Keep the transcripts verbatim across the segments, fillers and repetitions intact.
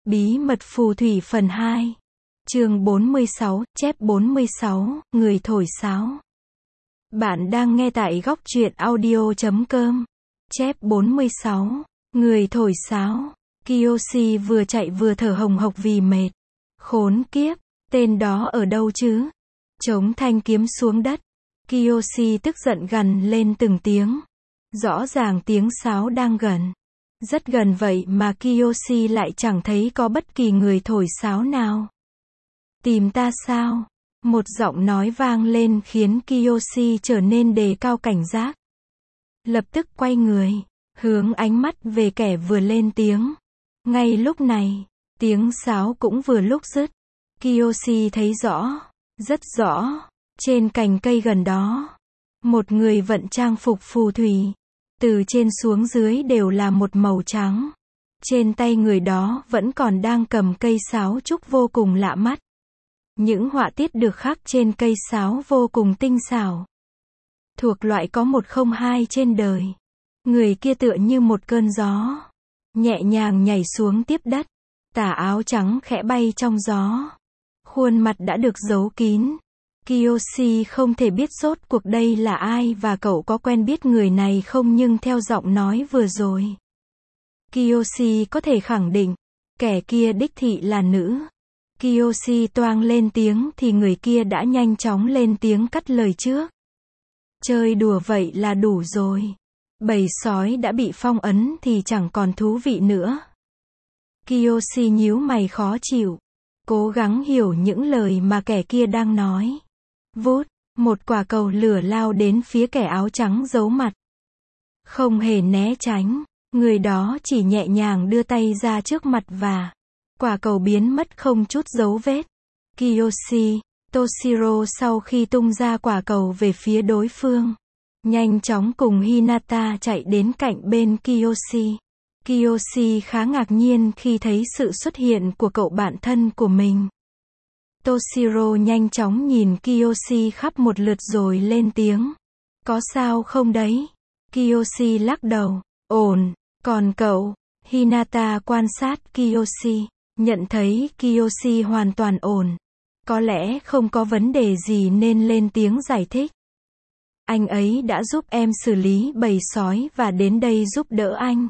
Bí mật phù thủy phần hai. Chương bốn mươi sáu, chép bốn mươi sáu, người thổi sáo. Bạn đang nghe tại góc truyện audio chấm com. Chép bốn mươi sáu, người thổi sáo. Kiyoshi vừa chạy vừa thở hồng hộc vì mệt. Khốn kiếp, tên đó ở đâu chứ? Chống thanh kiếm xuống đất. Kiyoshi tức giận gằn lên từng tiếng. Rõ ràng tiếng sáo đang gần. Rất gần vậy mà Kiyoshi lại chẳng thấy có bất kỳ người thổi sáo nào. Tìm ta sao? Một giọng nói vang lên khiến Kiyoshi trở nên đề cao cảnh giác. Lập tức quay người, hướng ánh mắt về kẻ vừa lên tiếng. Ngay lúc này, tiếng sáo cũng vừa lúc dứt. Kiyoshi thấy rõ, rất rõ, trên cành cây gần đó. Một người vận trang phục phù thủy. Từ trên xuống dưới đều là một màu trắng. Trên tay người đó vẫn còn đang cầm cây sáo trúc vô cùng lạ mắt. Những họa tiết được khắc trên cây sáo vô cùng tinh xảo. Thuộc loại có một không hai trên đời. Người kia tựa như một cơn gió. Nhẹ nhàng nhảy xuống tiếp đất. Tà áo trắng khẽ bay trong gió. Khuôn mặt đã được giấu kín. Kiyoshi không thể biết rốt cuộc đây là ai và cậu có quen biết người này không, nhưng theo giọng nói vừa rồi, Kiyoshi có thể khẳng định, kẻ kia đích thị là nữ. Kiyoshi toang lên tiếng thì người kia đã nhanh chóng lên tiếng cắt lời trước. Chơi đùa vậy là đủ rồi. Bầy sói đã bị phong ấn thì chẳng còn thú vị nữa. Kiyoshi nhíu mày khó chịu, cố gắng hiểu những lời mà kẻ kia đang nói. Vút, một quả cầu lửa lao đến phía kẻ áo trắng giấu mặt. Không hề né tránh, người đó chỉ nhẹ nhàng đưa tay ra trước mặt và quả cầu biến mất không chút dấu vết. Kiyoshi, Toshiro sau khi tung ra quả cầu về phía đối phương, nhanh chóng cùng Hinata chạy đến cạnh bên Kiyoshi. Kiyoshi khá ngạc nhiên khi thấy sự xuất hiện của cậu bạn thân của mình. Toshiro nhanh chóng nhìn Kiyoshi khắp một lượt rồi lên tiếng. Có sao không đấy? Kiyoshi lắc đầu. Ổn. Còn cậu? Hinata quan sát Kiyoshi, nhận thấy Kiyoshi hoàn toàn ổn. Có lẽ không có vấn đề gì nên lên tiếng giải thích. Anh ấy đã giúp em xử lý bầy sói và đến đây giúp đỡ anh.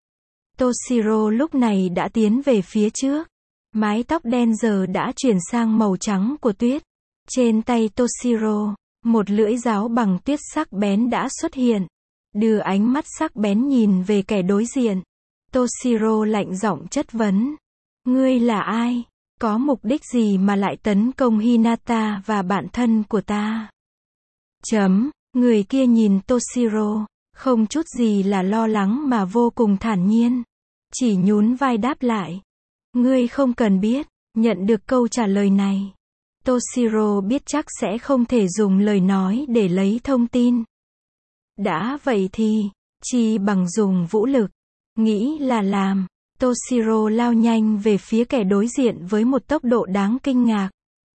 Toshiro lúc này đã tiến về phía trước. Mái tóc đen giờ đã chuyển sang màu trắng của tuyết. Trên tay Toshiro, một lưỡi giáo bằng tuyết sắc bén đã xuất hiện. Đưa ánh mắt sắc bén nhìn về kẻ đối diện. Toshiro lạnh giọng chất vấn. Ngươi là ai? Có mục đích gì mà lại tấn công Hinata và bạn thân của ta? Chấm, người kia nhìn Toshiro, không chút gì là lo lắng mà vô cùng thản nhiên. Chỉ nhún vai đáp lại. Ngươi không cần biết. Nhận được câu trả lời này, Toshiro biết chắc sẽ không thể dùng lời nói để lấy thông tin. Đã vậy thì, chi bằng dùng vũ lực. Nghĩ là làm, Toshiro lao nhanh về phía kẻ đối diện với một tốc độ đáng kinh ngạc.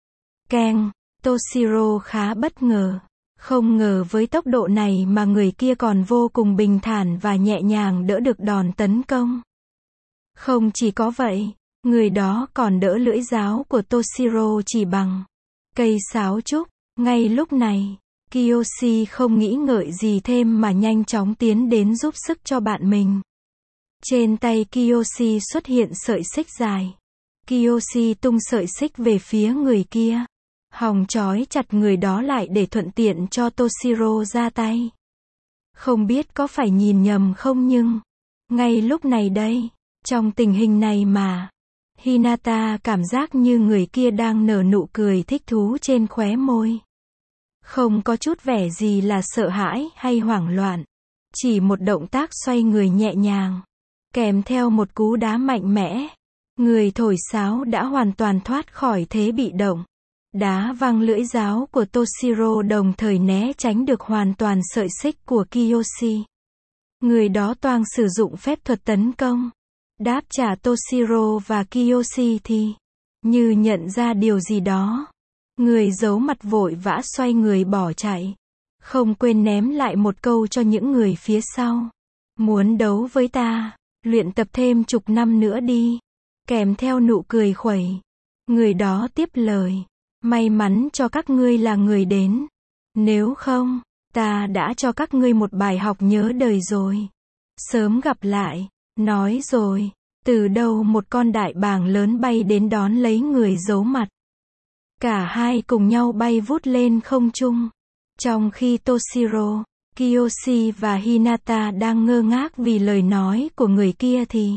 Keng, Toshiro khá bất ngờ. Không ngờ với tốc độ này mà người kia còn vô cùng bình thản và nhẹ nhàng đỡ được đòn tấn công. Không chỉ có vậy, người đó còn đỡ lưỡi giáo của Toshiro chỉ bằng cây sáo trúc. Ngay lúc này, Kiyoshi không nghĩ ngợi gì thêm mà nhanh chóng tiến đến giúp sức cho bạn mình. Trên tay Kiyoshi xuất hiện sợi xích dài. Kiyoshi tung sợi xích về phía người kia. Hòng trói chặt người đó lại để thuận tiện cho Toshiro ra tay. Không biết có phải nhìn nhầm không, nhưng ngay lúc này đây, trong tình hình này mà Hinata cảm giác như người kia đang nở nụ cười thích thú trên khóe môi. Không có chút vẻ gì là sợ hãi hay hoảng loạn. Chỉ một động tác xoay người nhẹ nhàng, kèm theo một cú đá mạnh mẽ. Người thổi sáo đã hoàn toàn thoát khỏi thế bị động. Đá văng lưỡi giáo của Toshiro đồng thời né tránh được hoàn toàn sợi xích của Kiyoshi. Người đó toang sử dụng phép thuật tấn công. Đáp trả Toshiro và Kiyoshi thì, như nhận ra điều gì đó, người giấu mặt vội vã xoay người bỏ chạy. Không quên ném lại một câu cho những người phía sau. Muốn đấu với ta, luyện tập thêm chục năm nữa đi. kèm theo nụ cười khuẩy. Người đó tiếp lời, may mắn cho các ngươi là người đến. Nếu không, ta đã cho các ngươi một bài học nhớ đời rồi. Sớm gặp lại. Nói rồi, từ đâu một con đại bàng lớn bay đến đón lấy người giấu mặt. Cả hai cùng nhau bay vút lên không trung. Trong khi Toshiro, Kiyoshi và Hinata đang ngơ ngác vì lời nói của người kia thì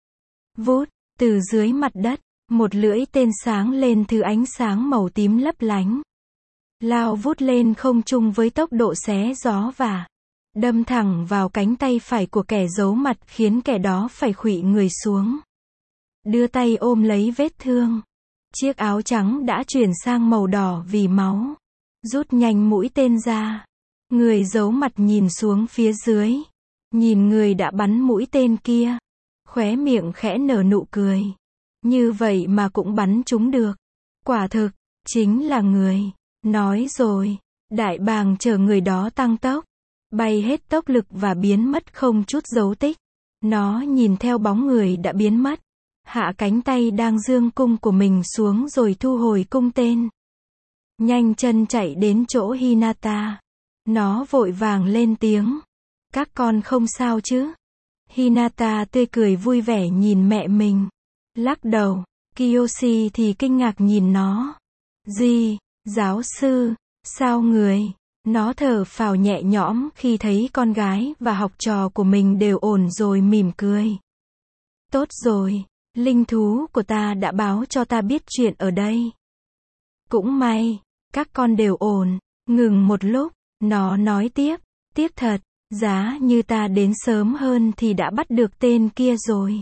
vút, từ dưới mặt đất, một lưỡi tên sáng lên thứ ánh sáng màu tím lấp lánh. Lao vút lên không trung với tốc độ xé gió và đâm thẳng vào cánh tay phải của kẻ giấu mặt khiến kẻ đó phải khuỵu người xuống. Đưa tay ôm lấy vết thương. Chiếc áo trắng đã chuyển sang màu đỏ vì máu. Rút nhanh mũi tên ra. Người giấu mặt nhìn xuống phía dưới. Nhìn người đã bắn mũi tên kia. Khóe miệng khẽ nở nụ cười. Như vậy mà cũng bắn trúng được. Quả thực, chính là người. Nói rồi, đại bàng chở người đó tăng tốc. Bay hết tốc lực và biến mất không chút dấu tích. Nó nhìn theo bóng người đã biến mất. Hạ cánh tay đang giương cung của mình xuống rồi thu hồi cung tên. Nhanh chân chạy đến chỗ Hinata. Nó vội vàng lên tiếng. Các con không sao chứ? Hinata tươi cười vui vẻ nhìn mẹ mình. Lắc đầu. Kiyoshi thì kinh ngạc nhìn nó. Gì, giáo sư, sao người? Nó thở phào nhẹ nhõm khi thấy con gái và học trò của mình đều ổn rồi mỉm cười. Tốt rồi, linh thú của ta đã báo cho ta biết chuyện ở đây. Cũng may, các con đều ổn. Ngừng một lúc, nó nói tiếp, tiếc thật, giá như ta đến sớm hơn thì đã bắt được tên kia rồi.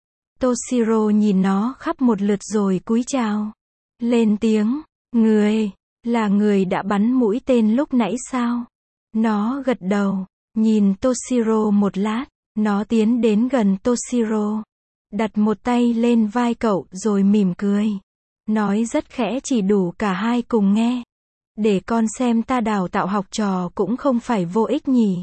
Toshiro nhìn nó khắp một lượt rồi cúi chào. Lên tiếng, người, là người đã bắn mũi tên lúc nãy sao? Nó gật đầu, nhìn Toshiro một lát, nó tiến đến gần Toshiro. Đặt một tay lên vai cậu rồi mỉm cười. Nói rất khẽ chỉ đủ cả hai cùng nghe. Để con xem ta đào tạo học trò cũng không phải vô ích nhỉ.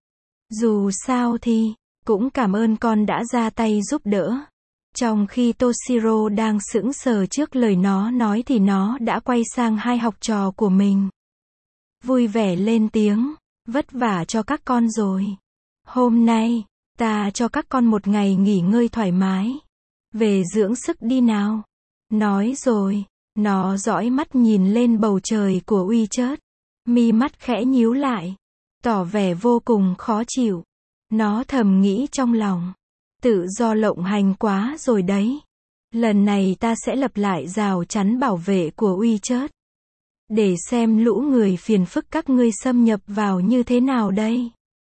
Dù sao thì, cũng cảm ơn con đã ra tay giúp đỡ. Trong khi Toshiro đang sững sờ trước lời nó nói thì nó đã quay sang hai học trò của mình. Vui vẻ lên tiếng, vất vả cho các con rồi. Hôm nay, ta cho các con một ngày nghỉ ngơi thoải mái. Về dưỡng sức đi nào. Nói rồi, nó dõi mắt nhìn lên bầu trời của WeChat. Mi mắt khẽ nhíu lại, tỏ vẻ vô cùng khó chịu. Nó thầm nghĩ trong lòng. Tự do lộng hành quá rồi đấy. Lần này ta sẽ lập lại rào chắn bảo vệ của WeChat. Để xem lũ người phiền phức các ngươi xâm nhập vào như thế nào đây.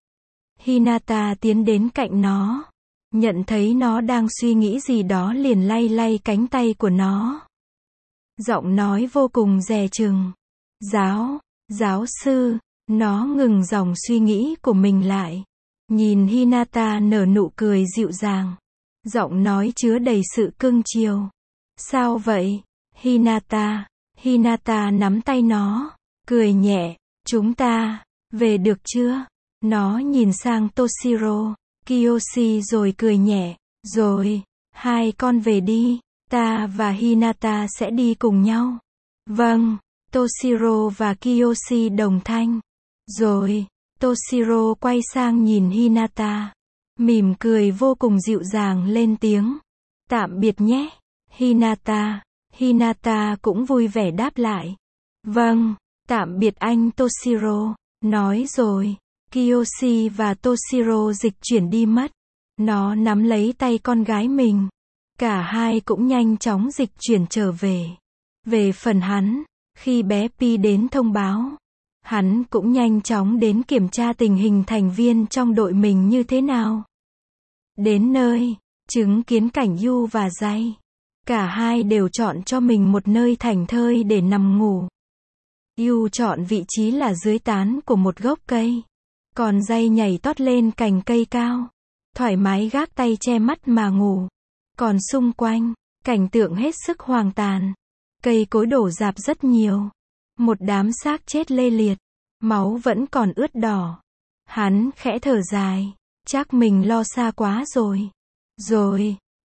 Hinata tiến đến cạnh nó. Nhận thấy nó đang suy nghĩ gì đó liền lay lay cánh tay của nó. Giọng nói vô cùng dè chừng. Giáo, giáo sư, nó ngừng dòng suy nghĩ của mình lại. Nhìn Hinata nở nụ cười dịu dàng. Giọng nói chứa đầy sự cưng chiều. Sao vậy, Hinata? Hinata nắm tay nó, cười nhẹ. Chúng ta, về được chưa? Nó nhìn sang Toshiro, Kiyoshi rồi cười nhẹ. Rồi, hai con về đi. Ta và Hinata sẽ đi cùng nhau. Vâng, Toshiro và Kiyoshi đồng thanh. Rồi, Toshiro quay sang nhìn Hinata. Mỉm cười vô cùng dịu dàng lên tiếng. Tạm biệt nhé, Hinata. Hinata cũng vui vẻ đáp lại. Vâng, tạm biệt anh Toshiro. Nói rồi, Kiyoshi và Toshiro dịch chuyển đi mất. Nó nắm lấy tay con gái mình. Cả hai cũng nhanh chóng dịch chuyển trở về. Về phần hắn, khi bé Pi đến thông báo, hắn cũng nhanh chóng đến kiểm tra tình hình thành viên trong đội mình như thế nào. Đến nơi, chứng kiến cảnh Yu và Jay. Cả hai đều chọn cho mình một nơi thảnh thơi để nằm ngủ. Yu chọn vị trí là dưới tán của một gốc cây. Còn Jay nhảy tót lên cành cây cao. Thoải mái gác tay che mắt mà ngủ. Còn xung quanh, cảnh tượng hết sức hoang tàn. Cây cối đổ rạp rất nhiều. Một đám xác chết lê liệt. Máu vẫn còn ướt đỏ. Hắn khẽ thở dài. Chắc mình lo xa quá rồi. Rồi,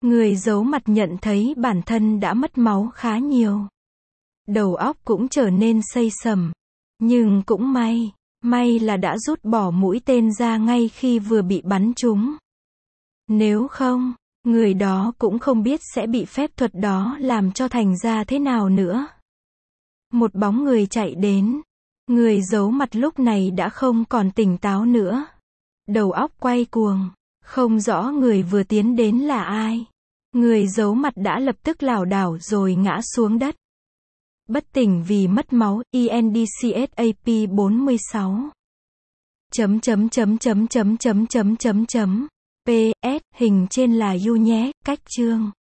Người giấu mặt nhận thấy bản thân đã mất máu khá nhiều. Đầu óc cũng trở nên xây sẩm. Nhưng cũng may, may là đã rút bỏ mũi tên ra ngay khi vừa bị bắn trúng. Nếu không, người đó cũng không biết sẽ bị phép thuật đó làm cho thành ra thế nào nữa. Một bóng người chạy đến. Người giấu mặt lúc này đã không còn tỉnh táo nữa. Đầu óc quay cuồng. Không rõ người vừa tiến đến là ai. Người giấu mặt đã lập tức lảo đảo rồi ngã xuống đất. Bất tỉnh vì mất máu, i en đê xê ét a pê bốn mươi sáu. Chấm chấm chấm chấm chấm chấm chấm chấm chấm. pê ét, hình trên là U nhé, cách chương.